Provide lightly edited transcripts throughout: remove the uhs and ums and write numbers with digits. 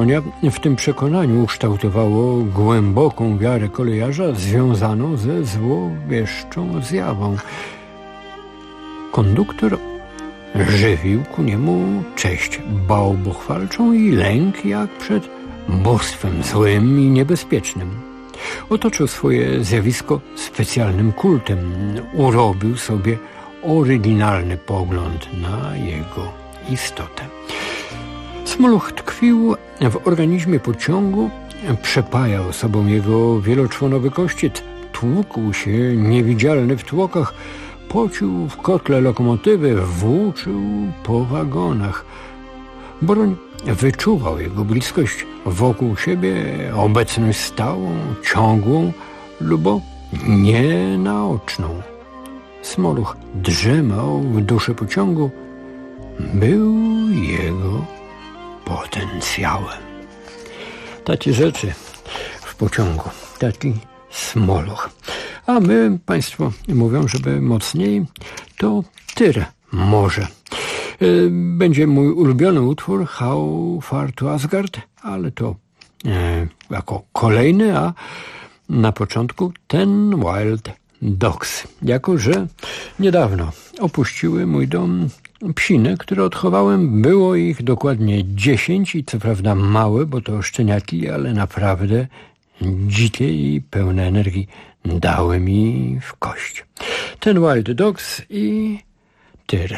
konia w tym przekonaniu ukształtowało głęboką wiarę kolejarza związaną ze złowieszczą zjawą. Konduktor żywił ku niemu cześć bałwochwalczą i lęk jak przed bóstwem złym i niebezpiecznym. Otoczył swoje zjawisko specjalnym kultem, urobił sobie oryginalny pogląd na jego istotę. Smoluch tkwił w organizmie pociągu, przepajał sobą jego wieloczłonowy kościec, tłukł się niewidzialny w tłokach, pocił w kotle lokomotywy, włóczył po wagonach. Boroń wyczuwał jego bliskość wokół siebie, obecność stałą, ciągłą lub nienaoczną. Smoluch drzemał w duszy pociągu, był jego potencjałem. Takie rzeczy w pociągu, taki Smoluch. A my, państwo mówią, żeby mocniej, to Tyr może. Będzie mój ulubiony utwór How Far to Asgard, ale to jako kolejny, a na początku Ten Wild Dogs, jako że niedawno opuściły mój dom psiny, które odchowałem. Było ich dokładnie 10 i co prawda małe, bo to szczeniaki, ale naprawdę dzikie i pełne energii, dały mi w kość. Ten Wild Dogs i Tyr.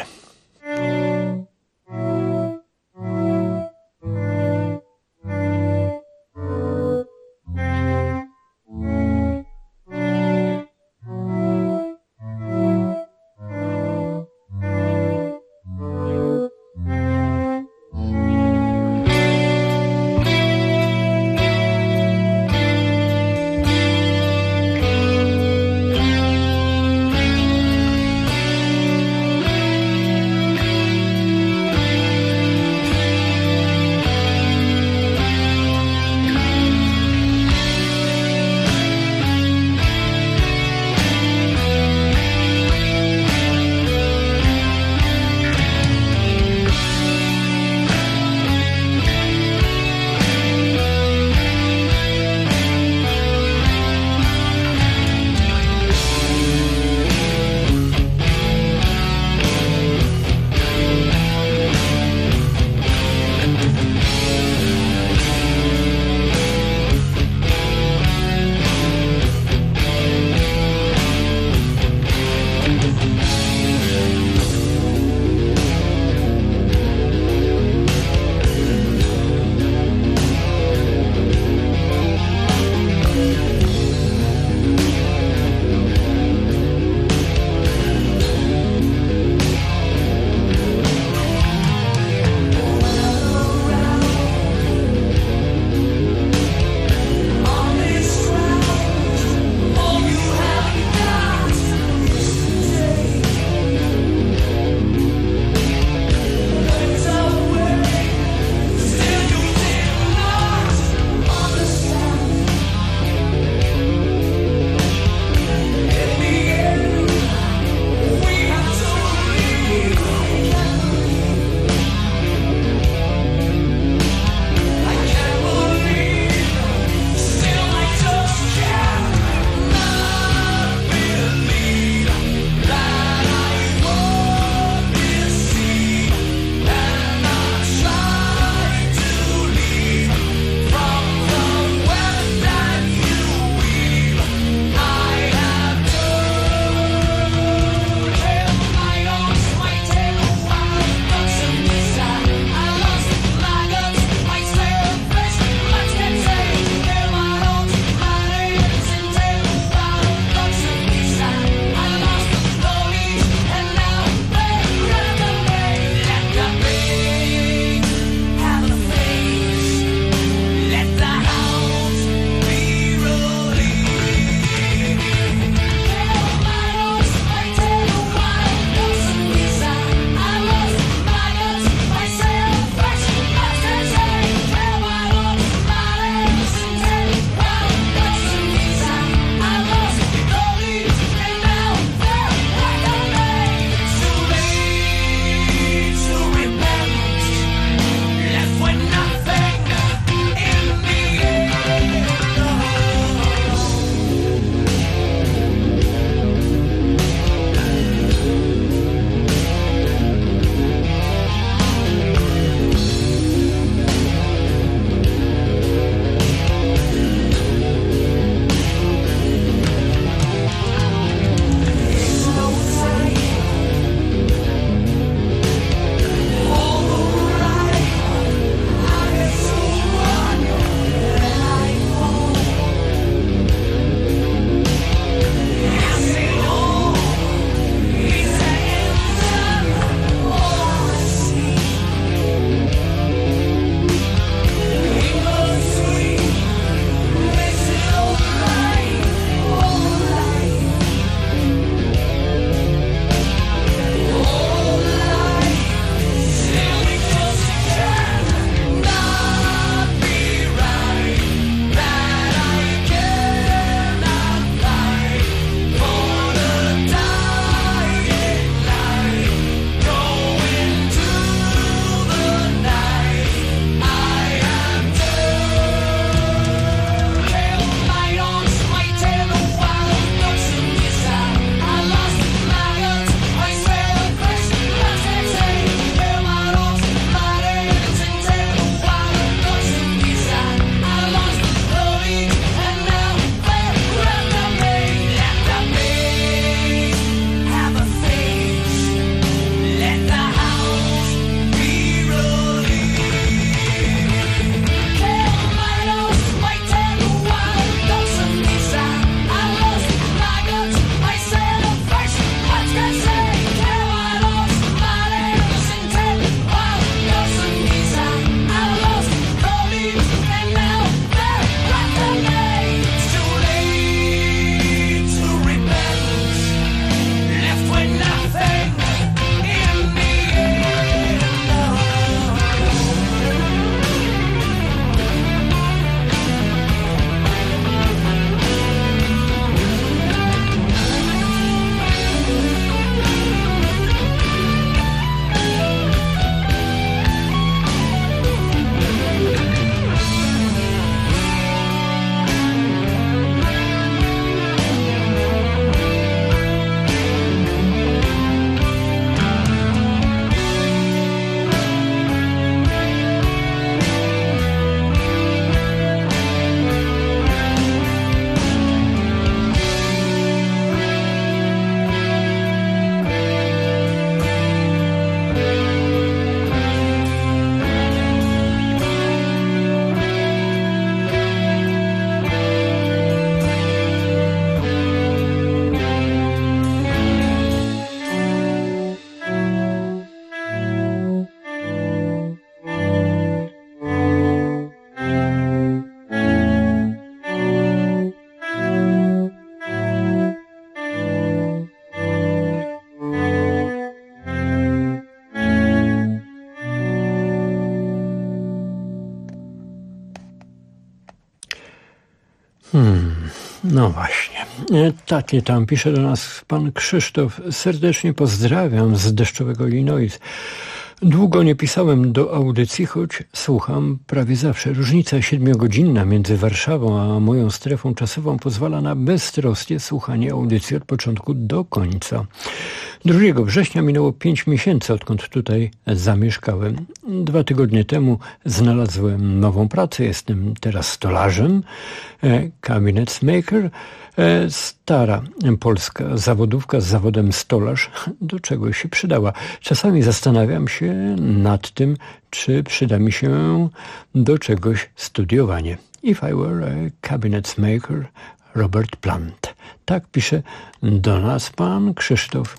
No właśnie. Takie tam pisze do nas pan Krzysztof. Serdecznie pozdrawiam z deszczowego Illinois. Długo nie pisałem do audycji, choć słucham prawie zawsze. Różnica 7-godzinna między Warszawą a moją strefą czasową pozwala na beztroskie słuchanie audycji od początku do końca. 2 września minęło 5 miesięcy, odkąd tutaj zamieszkałem. 2 tygodnie temu znalazłem nową pracę. Jestem teraz stolarzem, cabinet maker. Stara polska zawodówka z zawodem stolarz do czegoś się przydała. Czasami zastanawiam się nad tym, czy przyda mi się do czegoś studiowanie. If I were a cabinet maker, Robert Plant. Tak pisze do nas pan Krzysztof.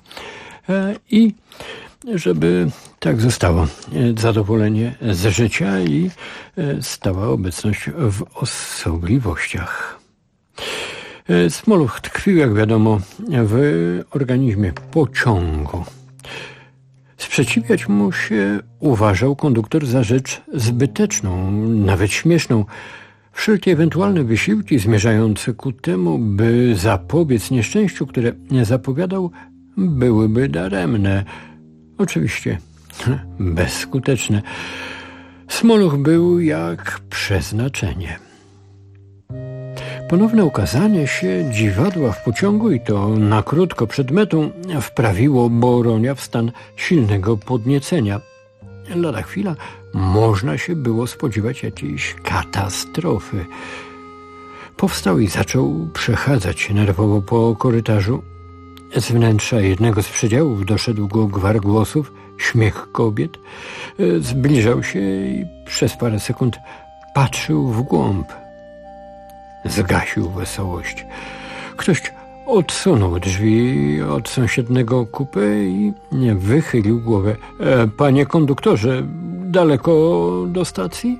I żeby tak zostało, zadowolenie z życia i stała obecność w osobliwościach. Smoluch tkwił, jak wiadomo, w organizmie pociągu. Sprzeciwiać mu się uważał konduktor za rzecz zbyteczną, nawet śmieszną. Wszelkie ewentualne wysiłki zmierzające ku temu, by zapobiec nieszczęściu, które zapowiadał, byłyby daremne. Oczywiście bezskuteczne. Smoluch był jak przeznaczenie. Ponowne ukazanie się dziwadła w pociągu i to na krótko przed metą wprawiło Boronia w stan silnego podniecenia. Lada chwila można się było spodziewać jakiejś katastrofy. Powstał i zaczął przechadzać się nerwowo po korytarzu. Z wnętrza jednego z przedziałów doszedł go gwar głosów, śmiech kobiet. Zbliżał się i przez parę sekund patrzył w głąb. Zgasił wesołość. Ktoś odsunął drzwi od sąsiedniego kupy i wychylił głowę. Panie konduktorze, daleko do stacji?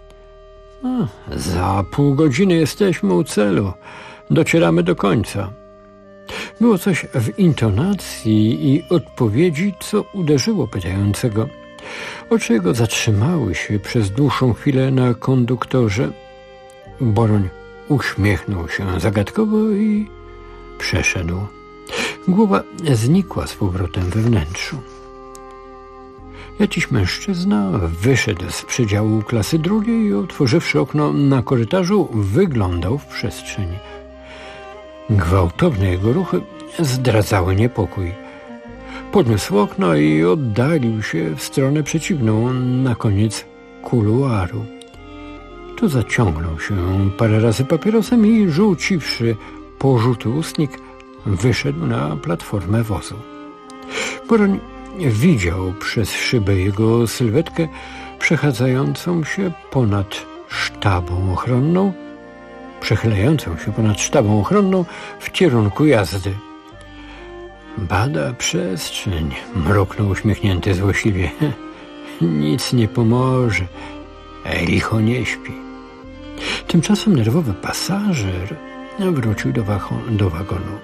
Za pół godziny jesteśmy u celu. Docieramy do końca. Było coś w intonacji i odpowiedzi, co uderzyło pytającego. Oczy jego zatrzymały się przez dłuższą chwilę na konduktorze. Boroń uśmiechnął się zagadkowo i przeszedł. Głowa znikła z powrotem we wnętrzu. Jakiś mężczyzna wyszedł z przedziału klasy 2 i otworzywszy okno na korytarzu, wyglądał w przestrzeń. Gwałtowne jego ruchy zdradzały niepokój. Podniósł okno i oddalił się w stronę przeciwną, na koniec kuluaru. Tu zaciągnął się parę razy papierosem i rzuciwszy porzuty ustnik, wyszedł na platformę wozu. Boroń widział przez szybę jego sylwetkę przechylającą się ponad sztabą ochronną w kierunku jazdy. Bada przestrzeń, mruknął uśmiechnięty złośliwie. Nic nie pomoże, licho nie śpi. Tymczasem nerwowy pasażer wrócił do wagonu.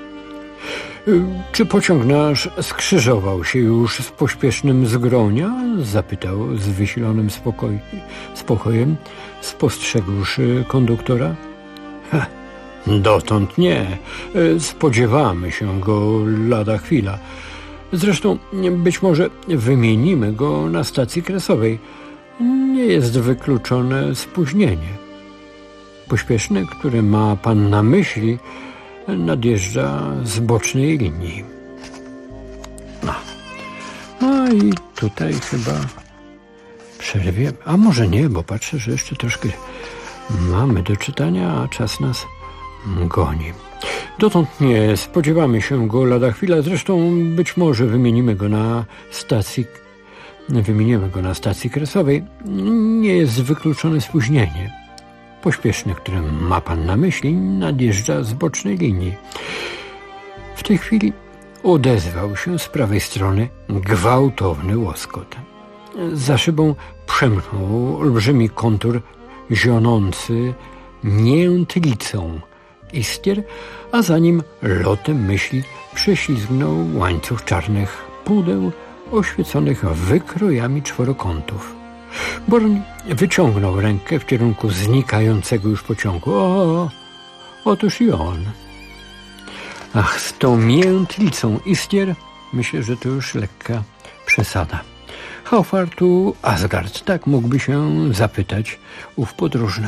Czy pociąg nasz skrzyżował się już z pośpiesznym z Gronia? Zapytał z wysilonym spokojem, spostrzegłszy konduktora. Dotąd nie. Spodziewamy się go lada chwila. Zresztą być może wymienimy go na stacji kresowej. Nie jest wykluczone spóźnienie. Pośpieszny, który ma pan na myśli, nadjeżdża z bocznej linii. No i tutaj chyba przerwie. A może nie, bo patrzę, że jeszcze troszkę mamy do czytania, a czas nas goni. Dotąd nie spodziewamy się go lada chwila. Zresztą być może wymienimy go na stacji kresowej. Nie jest wykluczone spóźnienie. Pośpieszny, który ma pan na myśli, nadjeżdża z bocznej linii. W tej chwili odezwał się z prawej strony gwałtowny łoskot. Za szybą przemknął olbrzymi kontur zionący miętlicą iskier, a za nim lotem myśli prześlizgnął łańcuch czarnych pudeł oświeconych wykrojami czworokątów. Boroń wyciągnął rękę w kierunku znikającego już pociągu. Otóż i on. Ach, z tą miętlicą Istier myślę, że to już lekka przesada. How far to Asgard? Tak mógłby się zapytać ów podróżny.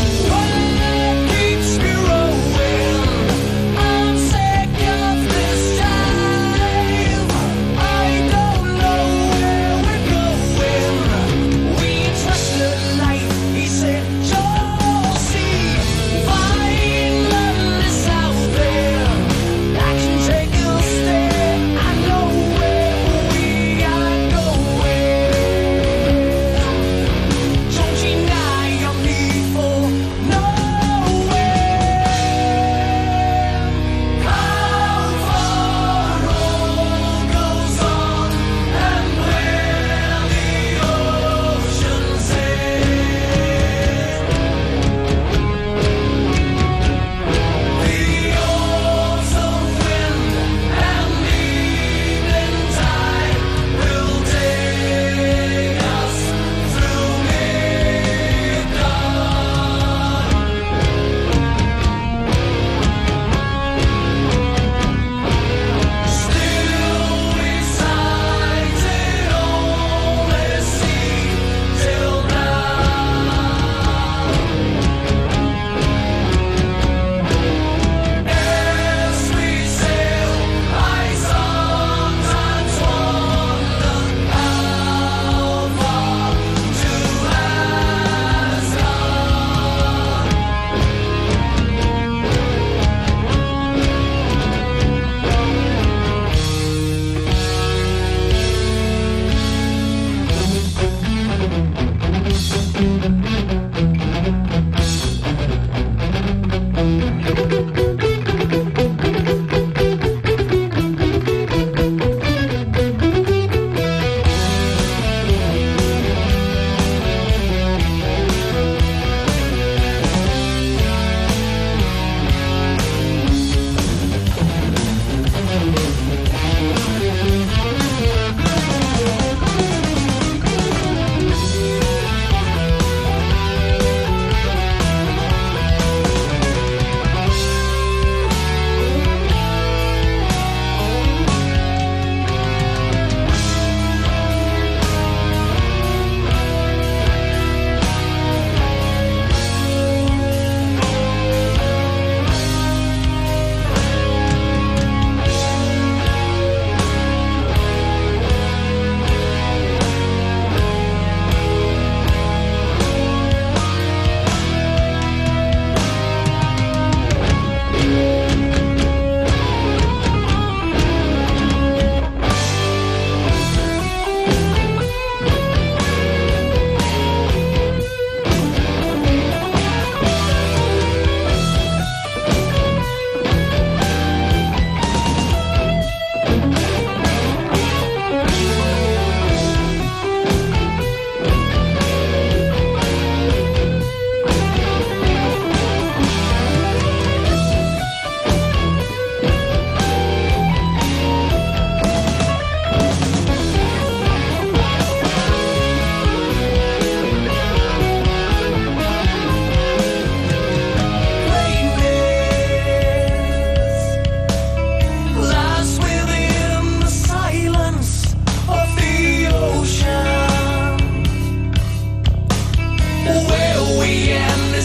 Keeps me rolling. I'm sick of this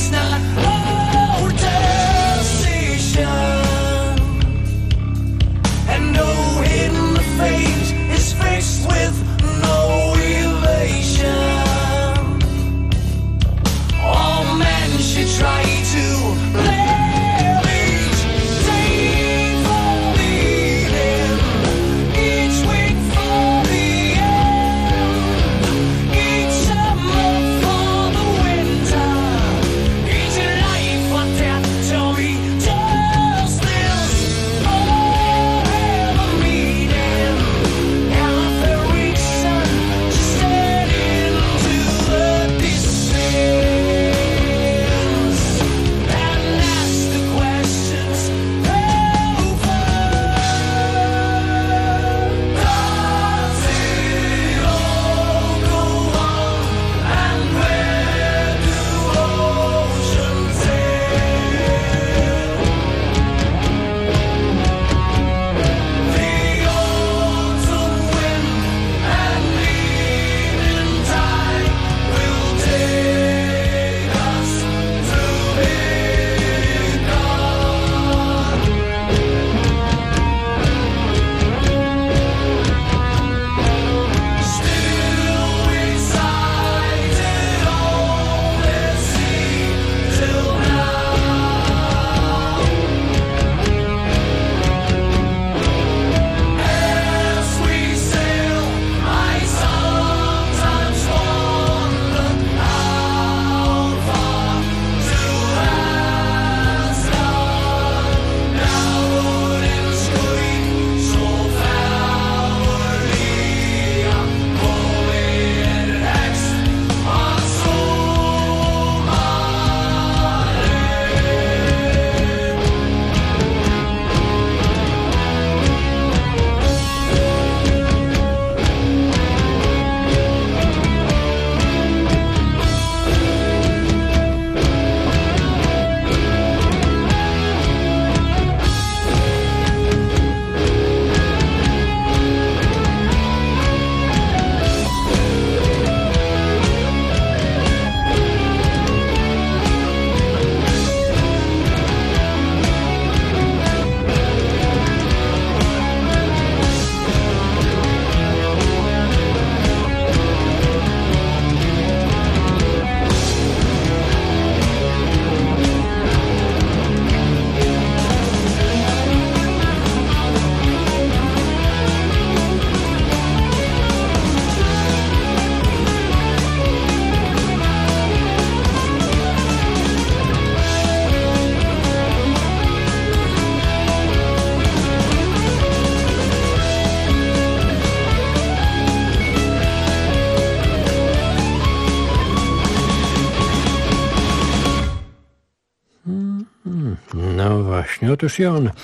No właśnie, otóż i on.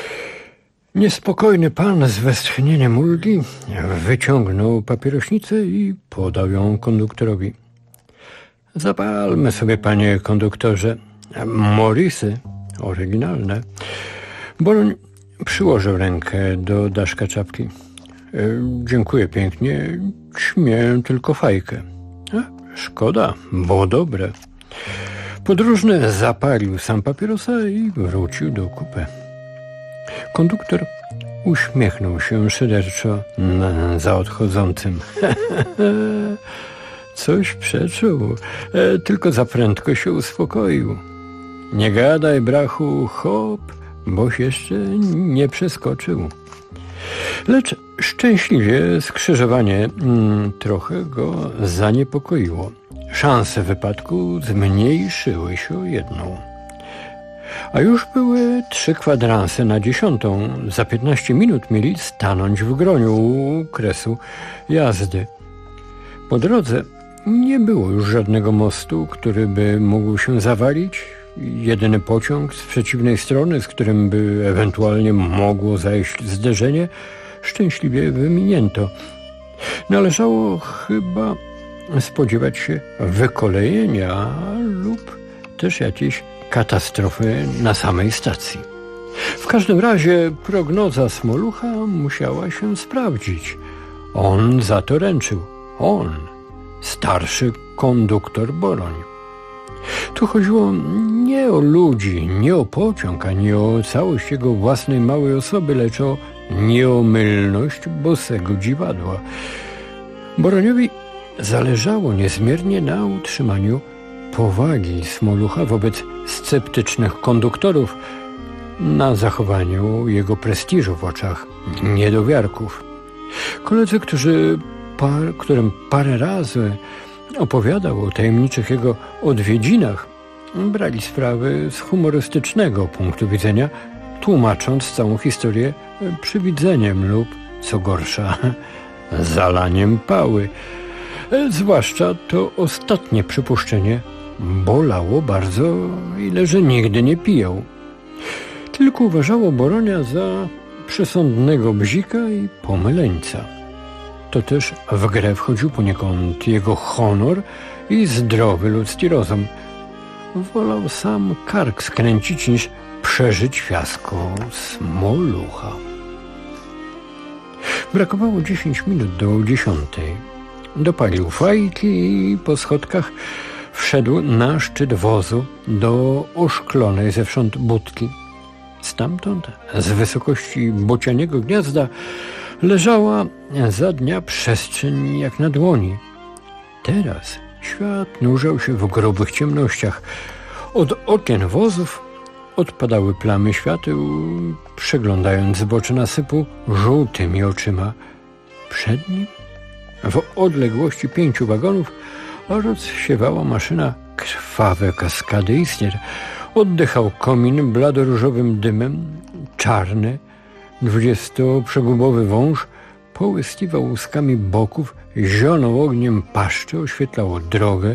Niespokojny pan z westchnieniem ulgi wyciągnął papierośnicę i podał ją konduktorowi. Zapalmy sobie, panie konduktorze. Morrisy oryginalne. Boloń przyłożył rękę do daszka czapki. Dziękuję pięknie, śmieję tylko fajkę. Szkoda, bo dobre. Podróżny zapalił sam papierosa i wrócił do kupé. Konduktor uśmiechnął się szyderczo za odchodzącym. Coś przeczuł, tylko za prędko się uspokoił. Nie gadaj, brachu, hop, boś jeszcze nie przeskoczył. Lecz szczęśliwie skrzyżowanie trochę go zaniepokoiło. Szanse wypadku zmniejszyły się o jedną. A już były 3 kwadranse na 10. Za 15 minut mieli stanąć w Groniu u kresu jazdy. Po drodze nie było już żadnego mostu, który by mógł się zawalić. Jedyny pociąg z przeciwnej strony, z którym by ewentualnie mogło zajść zderzenie, szczęśliwie wyminięto. Należało chyba spodziewać się wykolejenia lub też jakiejś katastrofy na samej stacji. W każdym razie prognoza Smolucha musiała się sprawdzić. On za to ręczył. On, starszy konduktor Boloń. Tu chodziło nie o ludzi, nie o pociąg, ani o całość jego własnej małej osoby, lecz o nieomylność bosego dziwadła. Boroniowi zależało niezmiernie na utrzymaniu powagi Smolucha wobec sceptycznych konduktorów, na zachowaniu jego prestiżu w oczach niedowiarków. Koledzy, którym parę razy opowiadał o tajemniczych jego odwiedzinach, brali sprawy z humorystycznego punktu widzenia, tłumacząc całą historię przywidzeniem lub, co gorsza, zalaniem pały. Zwłaszcza to ostatnie przypuszczenie bolało bardzo, ile że nigdy nie pijał. Tylko uważało Boronia za przesądnego bzika i pomyleńca. To też w grę wchodził poniekąd jego honor i zdrowy ludzki rozum. Wolał sam kark skręcić, niż przeżyć fiasko Smolucha. Brakowało 10 minut do 10. Dopalił fajki i po schodkach wszedł na szczyt wozu do oszklonej zewsząd budki. Stamtąd, z wysokości bocianiego gniazda, leżała za dnia przestrzeń jak na dłoni. Teraz świat nurzał się w grubych ciemnościach. Od okien wozów odpadały plamy świateł, przeglądając zbocze nasypu żółtymi oczyma. Przed nim, w odległości 5 wagonów, rozsiewała maszyna krwawe kaskady iskier. Oddychał komin bladoróżowym dymem. Czarny, 20-przegubowy wąż połyskiwał łuskami boków, zionął ogniem paszczy, oświetlało drogę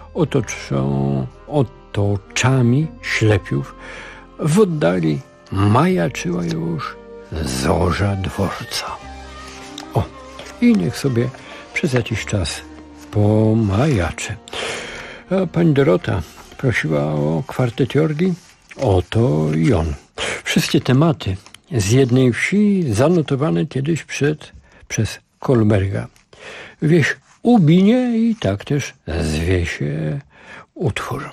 otoczami ślepiów. W oddali majaczyła już zorza dworca. O, i niech sobie przez jakiś czas pomajaczy. A pani Dorota prosiła o kwartet Jorgi. Oto i on. Wszystkie tematy z jednej wsi zanotowane kiedyś przez Kolberga. Wieś ubinie i tak też zwie się utwór.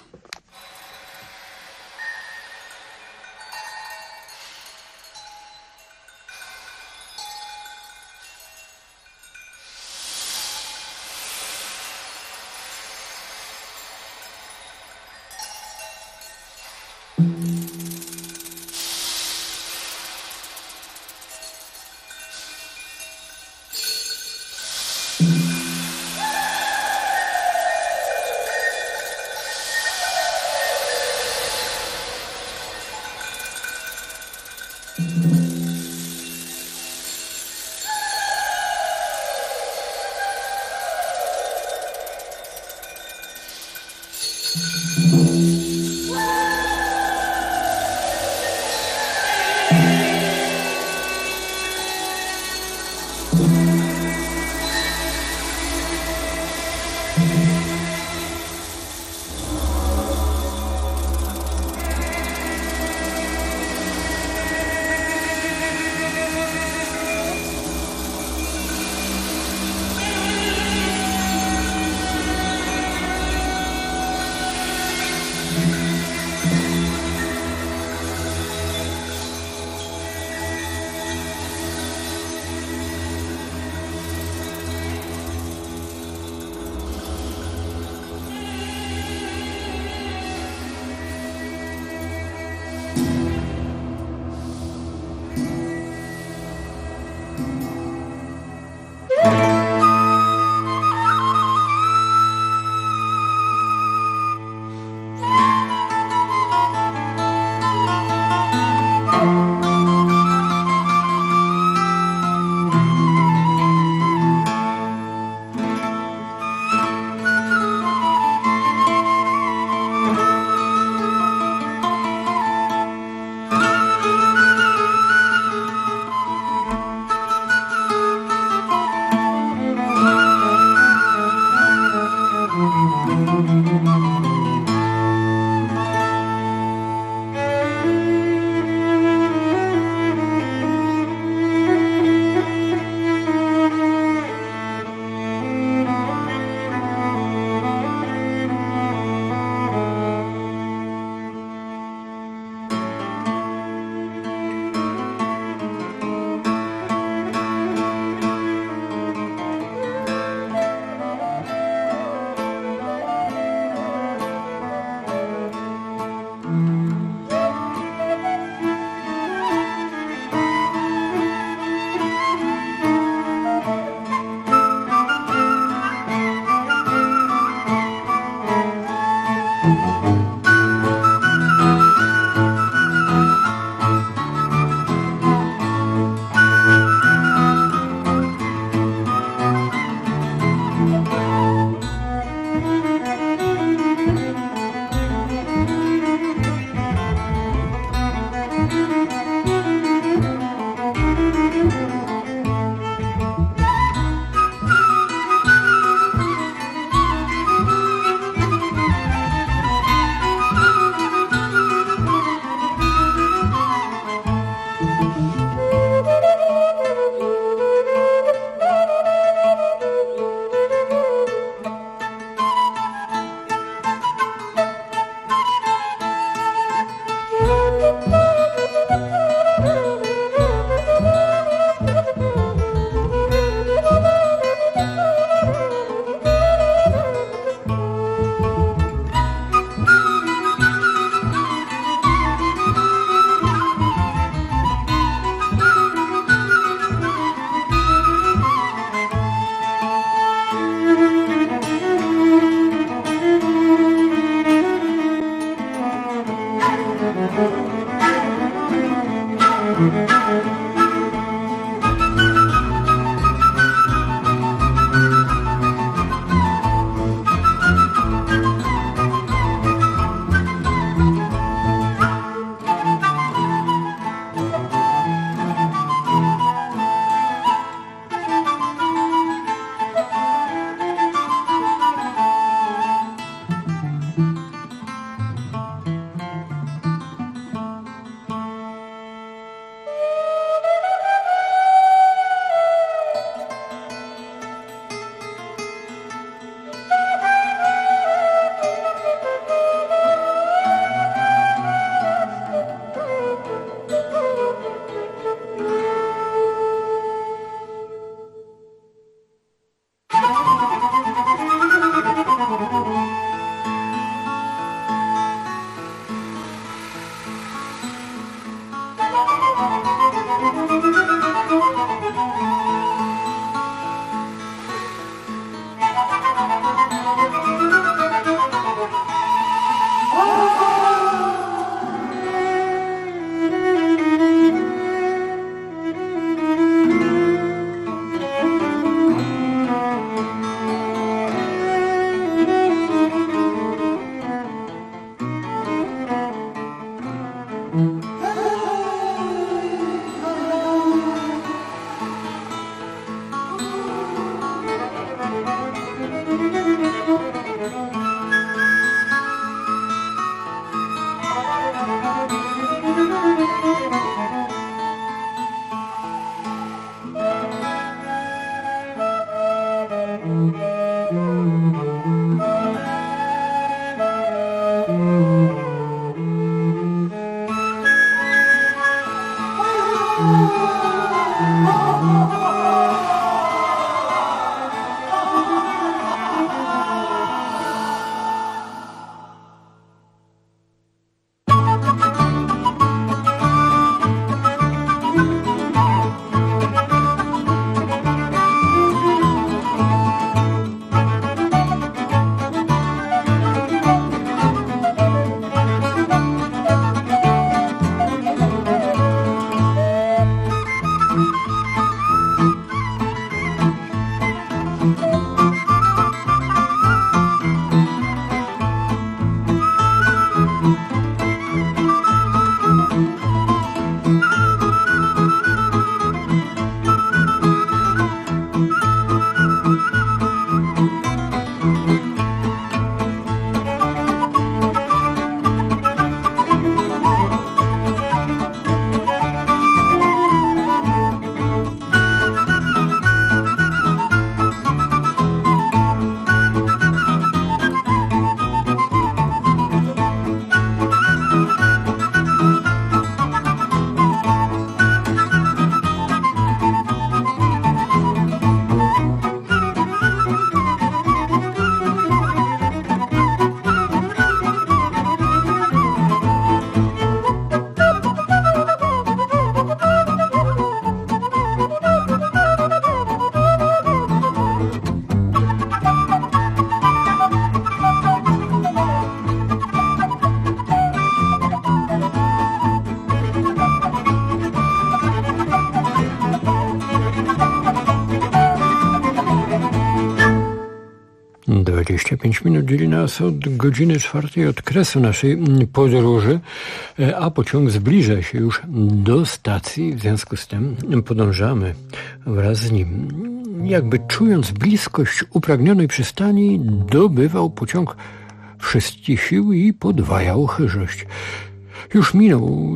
25 minut dzieli nas od godziny 4 od kresu naszej podróży, a pociąg zbliża się już do stacji, w związku z tym podążamy wraz z nim. Jakby czując bliskość upragnionej przystani, dobywał pociąg wszystkich sił i podwajał chyżość. Już minął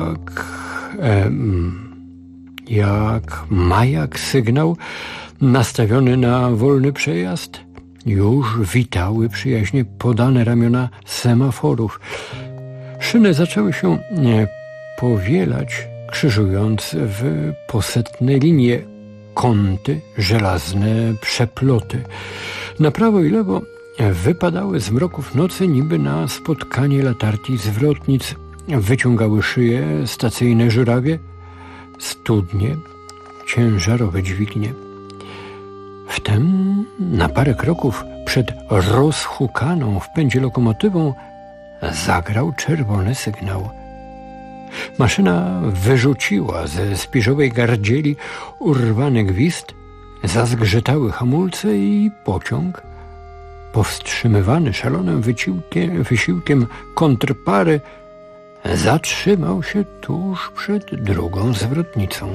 jak majak sygnał nastawiony na wolny przejazd. Już witały przyjaźnie podane ramiona semaforów. Szyny zaczęły się powielać, krzyżując w posetne linie kąty, żelazne przeploty. Na prawo i lewo wypadały z mroków nocy niby na spotkanie latarki zwrotnic. Wyciągały szyje stacyjne żurawie, studnie, ciężarowe dźwignie. Wtem na parę kroków przed rozhukaną w pędzie lokomotywą zagrał czerwony sygnał. Maszyna wyrzuciła ze spiżowej gardzieli urwany gwizd, zazgrzytały hamulce i pociąg, powstrzymywany szalonym wysiłkiem kontrpary, zatrzymał się tuż przed drugą zwrotnicą.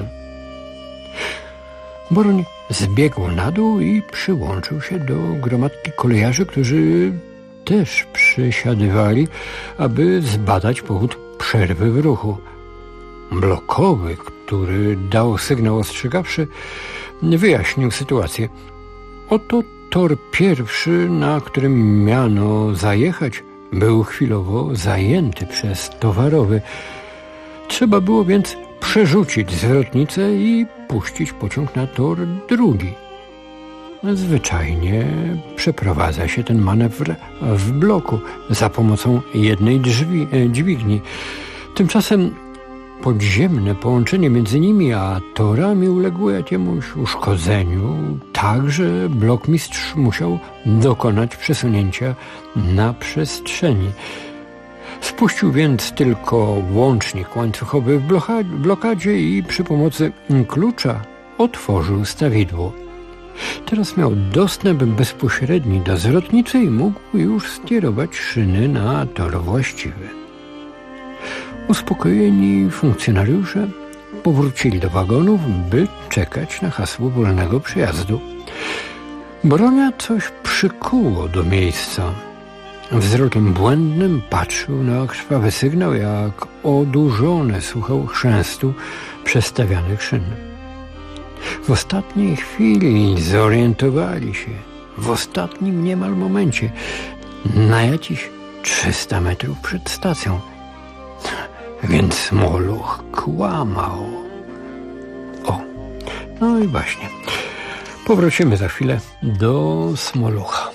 Boroń zbiegł na dół i przyłączył się do gromadki kolejarzy, którzy też przysiadywali, aby zbadać powód przerwy w ruchu. Blokowy, który dał sygnał ostrzegawczy, wyjaśnił sytuację. Oto tor pierwszy, na którym miano zajechać, był chwilowo zajęty przez towarowy. Trzeba było więc przerzucić zwrotnicę i puścić pociąg na tor drugi. Zwyczajnie przeprowadza się ten manewr w bloku za pomocą jednej dźwigni. Tymczasem podziemne połączenie między nimi a torami uległo jakiemuś uszkodzeniu, tak że blokmistrz musiał dokonać przesunięcia na przestrzeni. Spuścił więc tylko łącznik łańcuchowy w blokadzie i przy pomocy klucza otworzył stawidło. Teraz miał dostęp bezpośredni do zwrotnicy i mógł już skierować szyny na tor właściwy. Uspokojeni funkcjonariusze powrócili do wagonów, by czekać na hasło wolnego przejazdu. Boronia coś przykuło do miejsca. Wzrokiem błędnym patrzył na krwawy sygnał, jak odurzony słuchał chrzęstu przestawianych szyn. W ostatniej chwili zorientowali się, w ostatnim niemal momencie, na jakieś 300 metrów przed stacją. Więc Moluch kłamał. No i właśnie. Powrócimy za chwilę do Smolucha.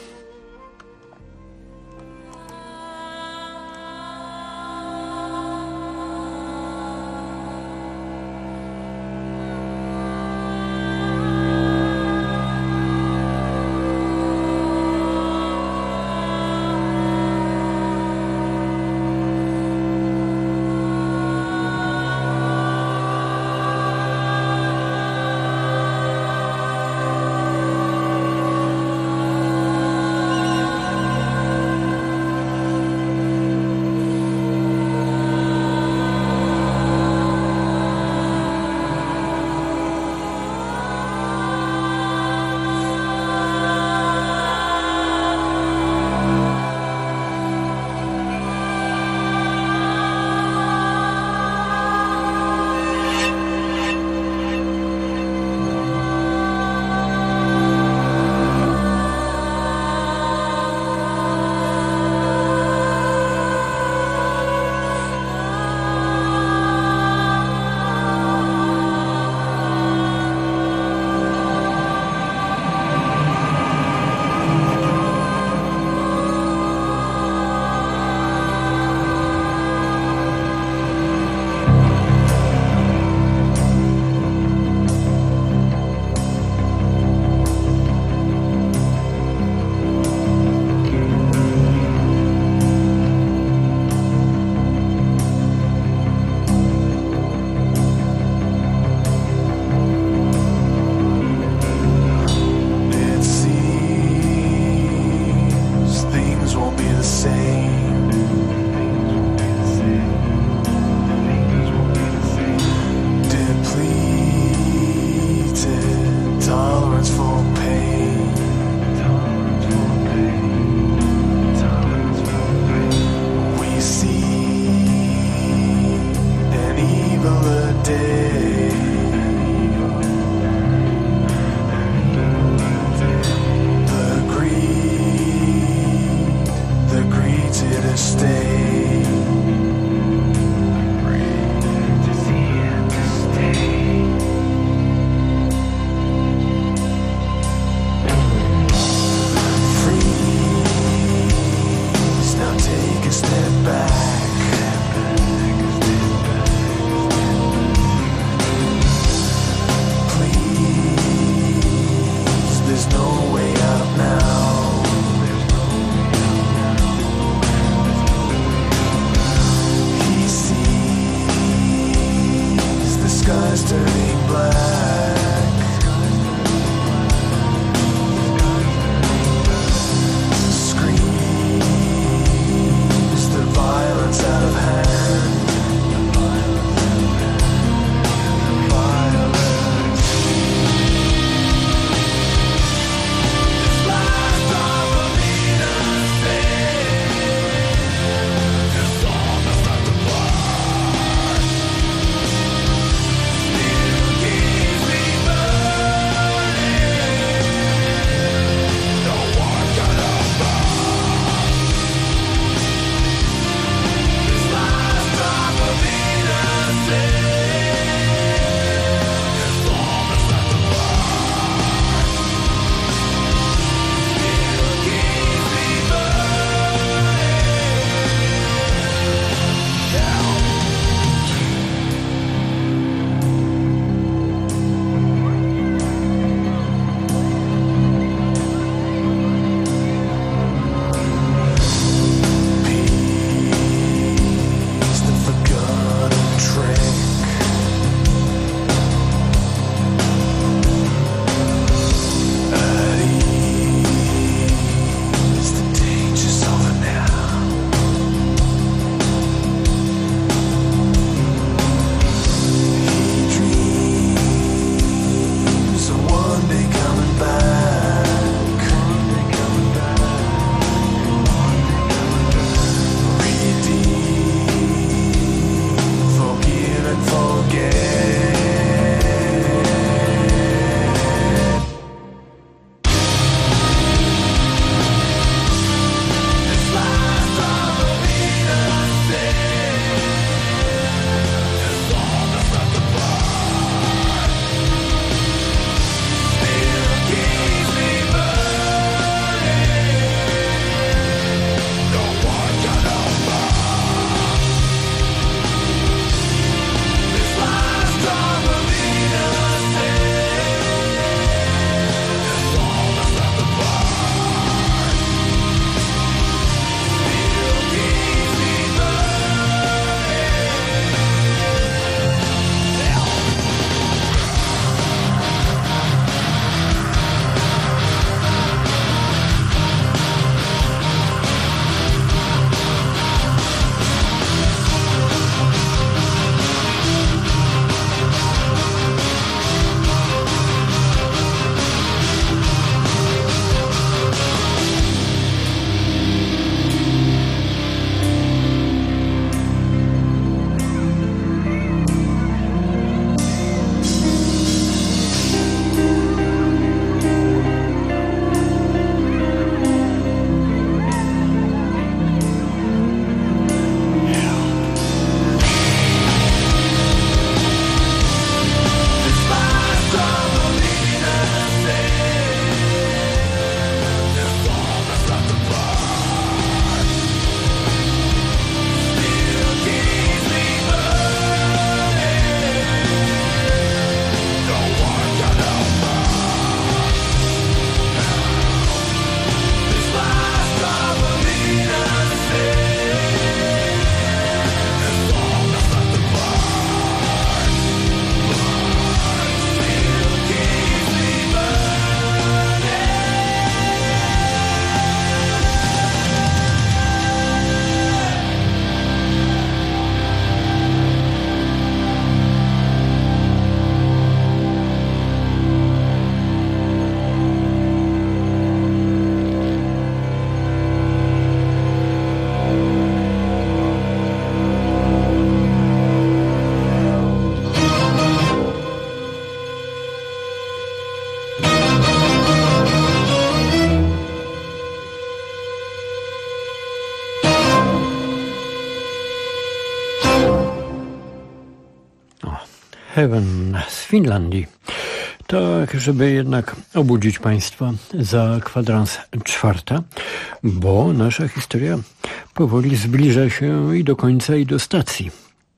Heaven z Finlandii. Tak, żeby jednak obudzić Państwa za kwadrans 4, bo nasza historia powoli zbliża się i do końca, i do stacji.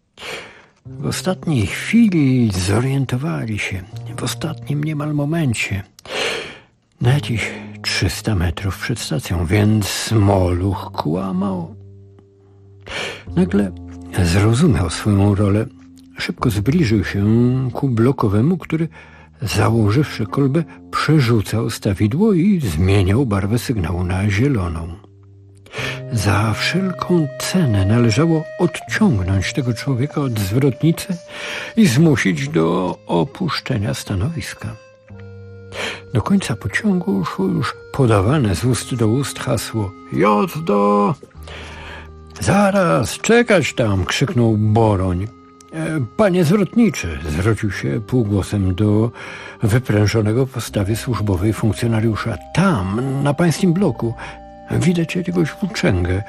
W ostatniej chwili zorientowali się, w ostatnim niemal momencie, na jakieś 300 metrów przed stacją, więc Moluch kłamał. Nagle zrozumiał swoją rolę. Szybko zbliżył się ku blokowemu, który, założywszy kolbę, przerzucał stawidło i zmieniał barwę sygnału na zieloną. Za wszelką cenę należało odciągnąć tego człowieka od zwrotnicy i zmusić do opuszczenia stanowiska. Do końca pociągu szło już podawane z ust do ust hasło „Jazda!” „Zaraz, czekać tam!” krzyknął Boroń. „Panie zwrotniczy!” zwrócił się półgłosem do wyprężonego w postawie służbowej funkcjonariusza. „Tam, na pańskim bloku, widać jakiegoś włóczęgę.”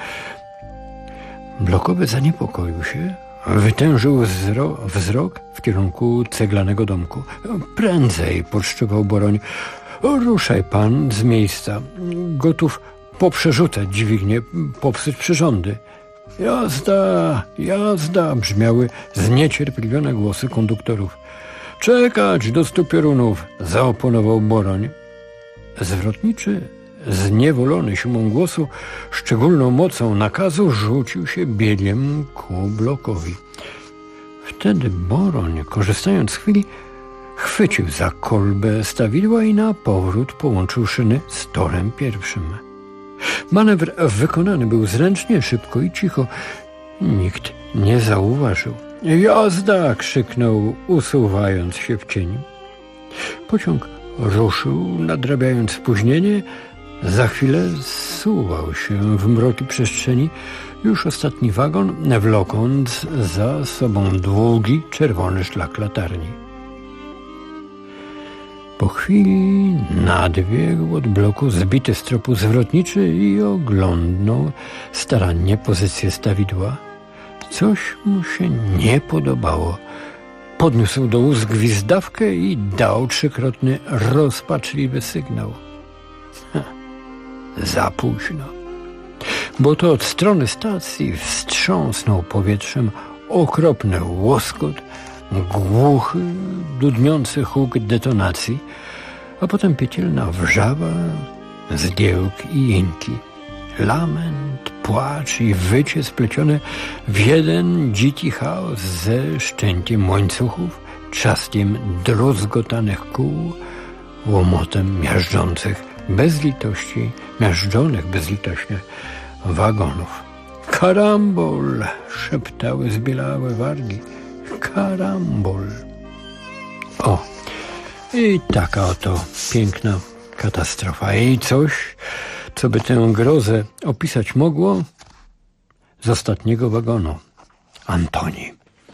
Blokowy zaniepokoił się, wytężył wzrok w kierunku ceglanego domku. „Prędzej!” podszczypał Boroń. „Ruszaj pan z miejsca. Gotów poprzerzucać dźwignię, popsuć przyrządy.” „Jazda! Jazda!” brzmiały zniecierpliwione głosy konduktorów. „Czekać do 100 piorunów!” zaoponował Boroń. Zwrotniczy, zniewolony siłą głosu, szczególną mocą nakazu, rzucił się biegiem ku blokowi. Wtedy Boroń, korzystając z chwili, chwycił za kolbę stawidła i na powrót połączył szyny z torem pierwszym. Manewr wykonany był zręcznie, szybko i cicho. Nikt nie zauważył. „Jazda!” krzyknął, usuwając się w cień. Pociąg ruszył, nadrabiając spóźnienie. Za chwilę zsuwał się w mroki przestrzeni już ostatni wagon, wlokąc za sobą długi, czerwony szlak latarni. Po chwili nadbiegł od bloku zbity z tropu zwrotniczy i oglądnął starannie pozycję stawidła. Coś mu się nie podobało. Podniósł do ust gwizdawkę i dał 3-krotny, rozpaczliwy sygnał. Za późno, bo to od strony stacji wstrząsnął powietrzem okropny łoskot, głuchy, dudniący huk detonacji, a potem piekielna wrzawa, zgiełk i jęki. Lament, płacz i wycie splecione w jeden dziki chaos ze szczęciem łańcuchów, trzaskiem druzgotanych kół, łomotem miażdżonych bezlitośnie wagonów. „Karambol!” szeptały zbielałe wargi. „Karambol!” O, i taka oto piękna katastrofa. I coś, co by tę grozę opisać mogło, z ostatniego wagonu. Antoni.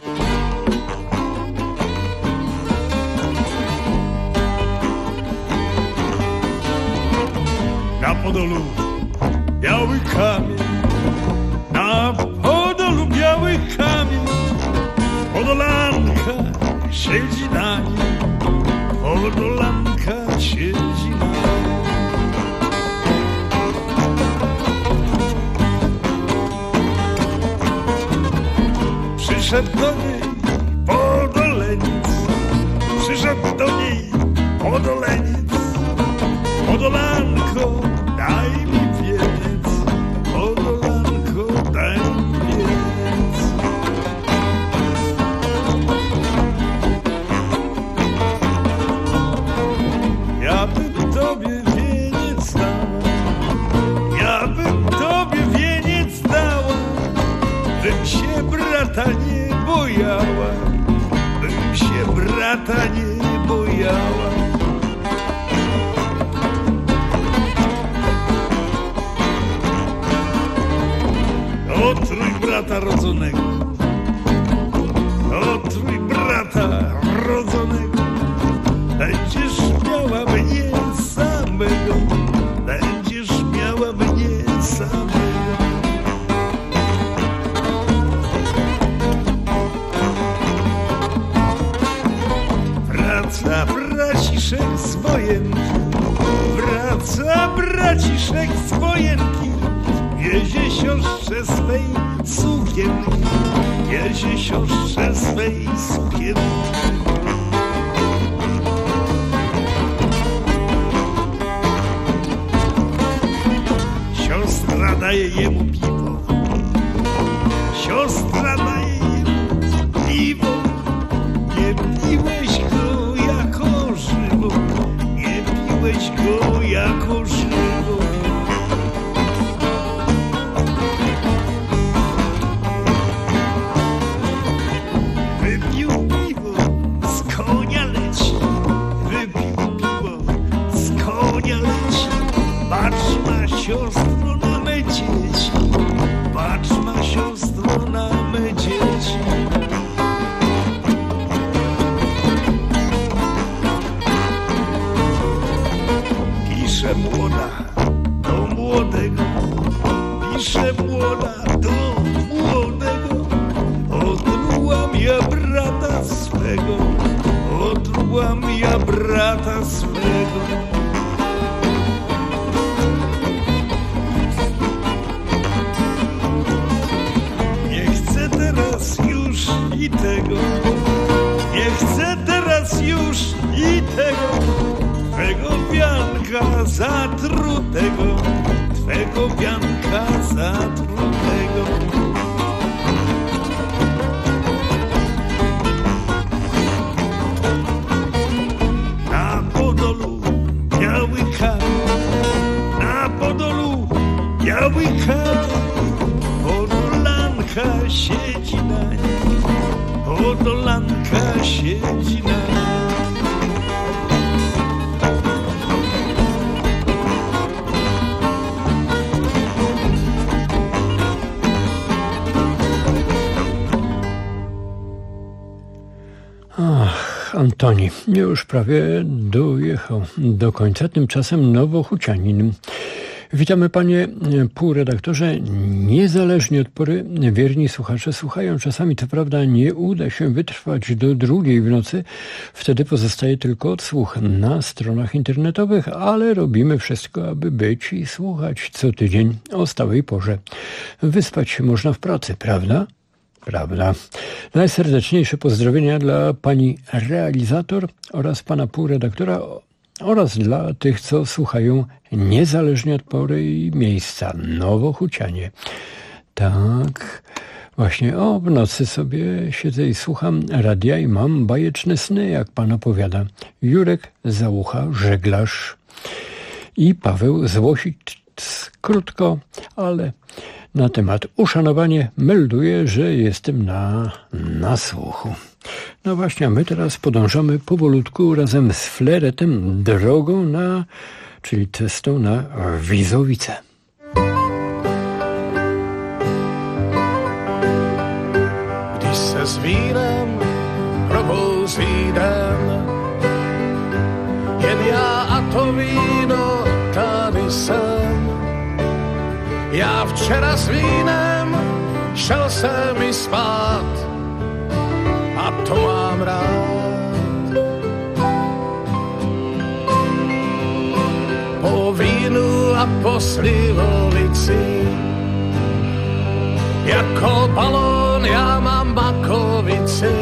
Na Podolu biały kamień, na Podolu biały kamień, Podolanka siedzi na nim, Podolanka siedzi na nim. Przyszedł do niej Podoleniec, przyszedł do niej Podoleniec. Podolanko, daj mi wieniec, Podolanko, daj mi wieniec. Ja bym tobie wieniec dała, ja bym tobie wieniec dała, bym się brata nie bojała, bym się brata nie bojała. O trójbrata rodzonego, o trójbrata rodzonego, będziesz miała mnie samego, będziesz miała mnie samego. a braciszek z wojenki wiezie siostrze swej sukienki, wiezie siostrze swej sukienki. Siostra daje jemu piwo, siostra daje jemu piwo. Nie piłeś go jako żywo, nie piłeś go jako żywo. Wypił piwo, z konia leci, wypił piwo, z konia leci. Patrz ma siostro na me dzieci, patrz ma siostro na me dzieci. Pisze młoda do młodego, pisze młoda do młodego. Otrułam ja brata swego, otrułam ja brata swego. I tego, nie chcę teraz już i tego, twego pianka zatrutego, twego pianka zatrutego. Na Podolu biały kamień, na Podolu biały kamień, Podolanka siedzi na nim, Podolanka siedzi na nim. Ach, Antoni już prawie dojechał do końca, tymczasem Nowohucianin. Witamy panie półredaktorze. Niezależnie od pory wierni słuchacze słuchają. Czasami to prawda nie uda się wytrwać do 2:00 w nocy. Wtedy pozostaje tylko odsłuch na stronach internetowych, ale robimy wszystko, aby być i słuchać co tydzień o stałej porze. Wyspać się można w pracy, prawda? Prawda. Najserdeczniejsze pozdrowienia dla pani realizator oraz pana półredaktora oraz dla tych, co słuchają niezależnie od pory i miejsca. Nowohucianie. Tak, właśnie w nocy sobie siedzę i słucham radia i mam bajeczne sny, jak pan opowiada. Jurek Załucha, żeglarz i Paweł Złosic. Krótko, ale na temat uszanowanie melduje, że jestem na słuchu. No właśnie, a my teraz podążamy powolutku razem z Fleretem drogą czyli cestą na Wizowice. Když se s vínem probouzí den, jen já a to víno tady jsem. Já včera s vínem šel jsem i spát, a to mám rád. Po vínu a po slivovici, jako balón já mám makovici.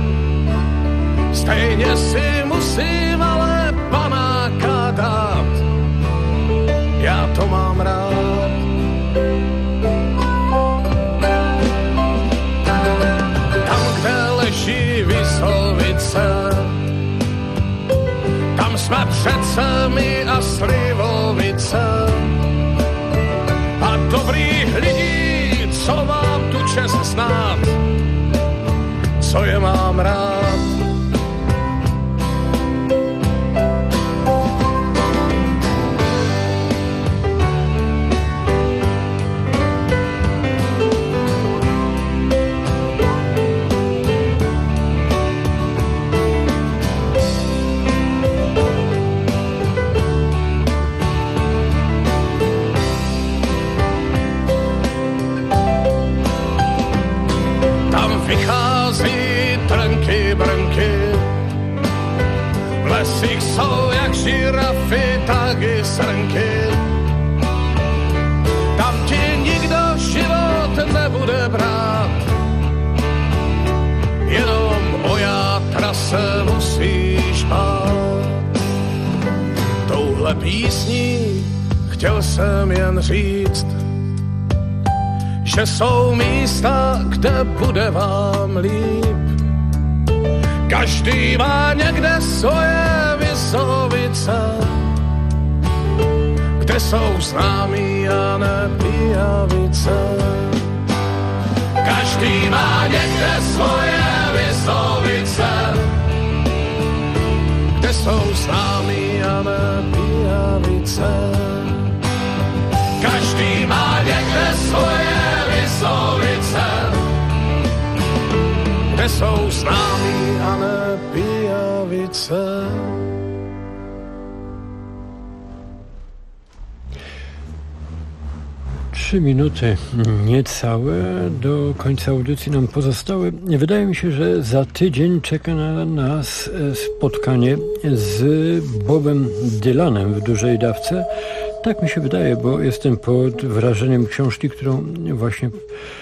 Stejně si musím ale panáka dát, já to mám rád. Vizovice, tam jsme přece my a slivovice a dobrých lidí, co mám tu čest znát, co je mám rád. Vychází trnky, brnky, v lesích jsou jak žirafy, tak i srnky. písní, chtěl jsem jen říct, že jsou místa, kde bude vám líp. Každý má někde svoje Visovice, kde jsou známí a ne pijavice. Každý má někde svoje Visovice, kde jsou známí a ne pijavice. Každý má někde svoje Visovice, kde jsou známí a ne pijavice. Trzy minuty niecałe do końca audycji nam pozostały. Wydaje mi się, że za tydzień czeka na nas spotkanie z Bobem Dylanem w dużej dawce. Tak mi się wydaje, bo jestem pod wrażeniem książki, którą właśnie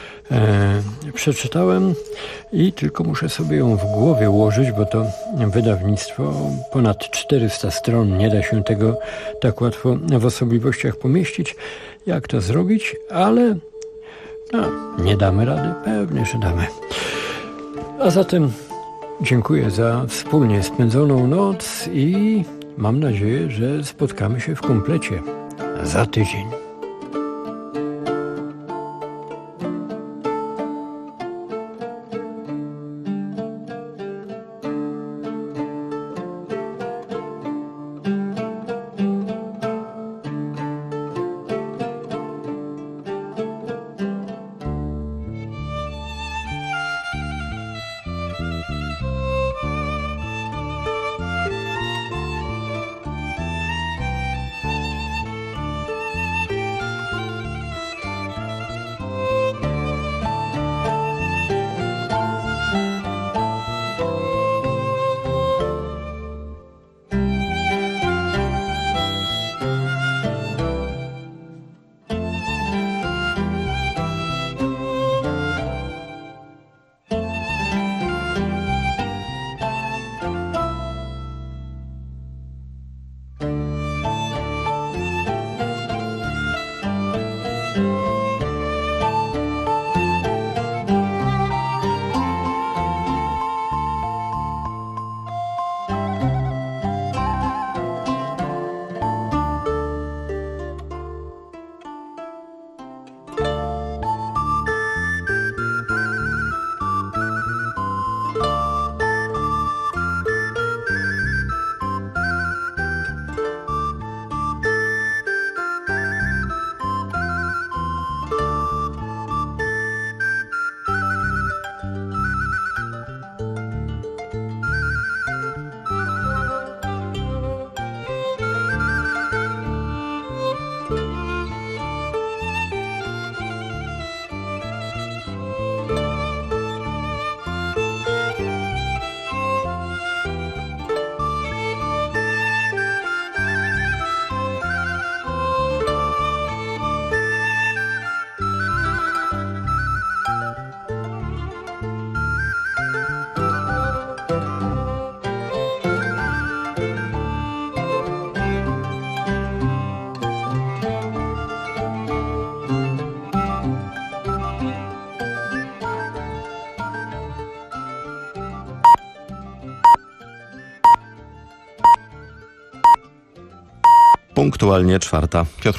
przeczytałem i tylko muszę sobie ją w głowie ułożyć, bo to wydawnictwo, ponad 400 stron, nie da się tego tak łatwo w osobliwościach pomieścić. Jak to zrobić? Ale nie damy rady, pewnie, że damy. A zatem dziękuję za wspólnie spędzoną noc i mam nadzieję, że spotkamy się w komplecie za tydzień. Punktualnie 4:00. Piotr